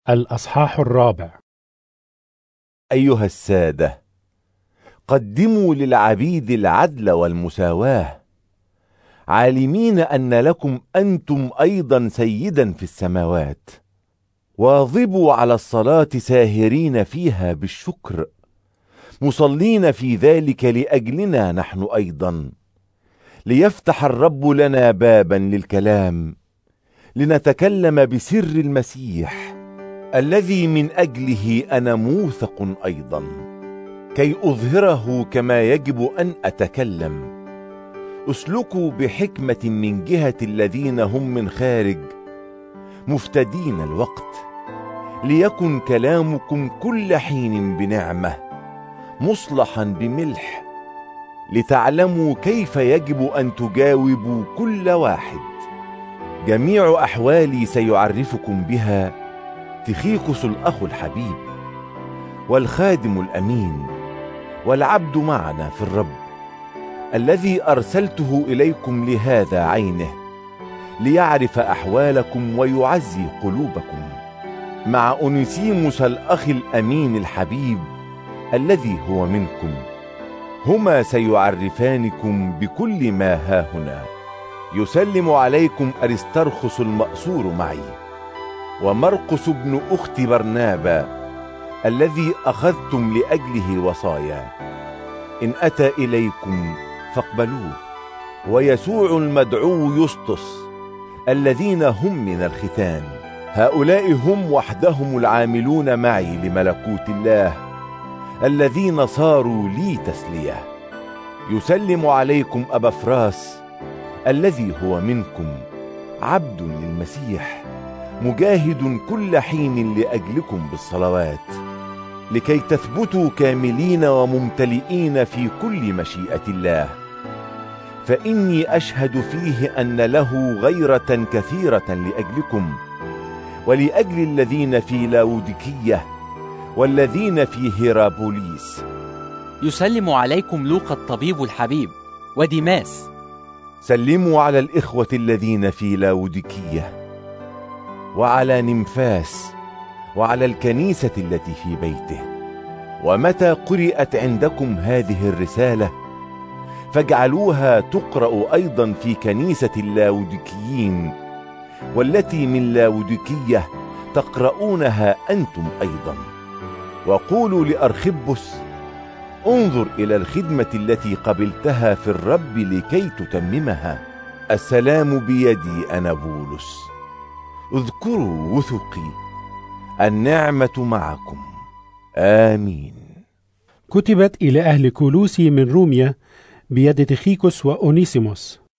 الأصحاح 4. أيها السادة، قدموا للعبيد العدل والمساواة، عالمين أن لكم أنتم أيضا سيدا في السماوات. واظبوا على الصلاة ساهرين فيها بالشكر، مصلين في ذلك لأجلنا نحن أيضا، ليفتح الرب لنا بابا للكلام، لنتكلم بسر المسيح الذي من أجله أنا موثق أيضا، كي أظهره كما يجب أن أتكلم. اسلكوا بحكمة من جهة الذين هم من خارج، مفتدين الوقت، ليكن كلامكم كل حين بنعمة، مصلحا بملح، لتعلموا كيف يجب أن تجاوبوا كل واحد. جميع أحوالي سيعرفكم بها تخيكس الأخ الحبيب، والخادم الأمين، والعبد معنا في الرب، الذي أرسلته إليكم لهذا عينه، ليعرف أحوالكم ويعزي قلوبكم، مع أونيسيموس الأخ الأمين الحبيب الذي هو منكم. هما سيعرفانكم بكل ما هاهنا. يسلم عليكم أرسترخس المأسور معي، ومرقس ابن أخت برنابا الذي أخذتم لأجله وصايا. إن أتى إليكم فاقبلوه، ويسوع المدعو يسطس الذين هم من الختان. هؤلاء هم وحدهم العاملون معي لملكوت الله، الذين صاروا لي تسلية. يسلم عليكم أبافراس الذي هو منكم، عبد للمسيح، مجاهد كل حين لأجلكم بالصلوات، لكي تثبتوا كاملين وممتلئين في كل مشيئة الله. فإني أشهد فيه أن له غيرة كثيرة لأجلكم، ولأجل الذين في لاوديكية والذين في هيرابوليس. يسلم عليكم لوقا الطبيب الحبيب وديماس. سلموا على الإخوة الذين في لاوديكية، وعلى نمفاس، وعلى الكنيسة التي في بيته. ومتى قرأت عندكم هذه الرسالة، فاجعلوها تقرأ أيضا في كنيسة اللاوديكيين، والتي من لاوديكية تقرؤونها أنتم أيضا. وقولوا لأرخبس: انظر إلى الخدمة التي قبلتها في الرب لكي تتممها. السلام بيدي أنا بولس. اذكروا وثقي، النعمة معكم. آمين. كتبت إلى أهل كولوسي من روميا بيد تخيكس وأونيسيموس،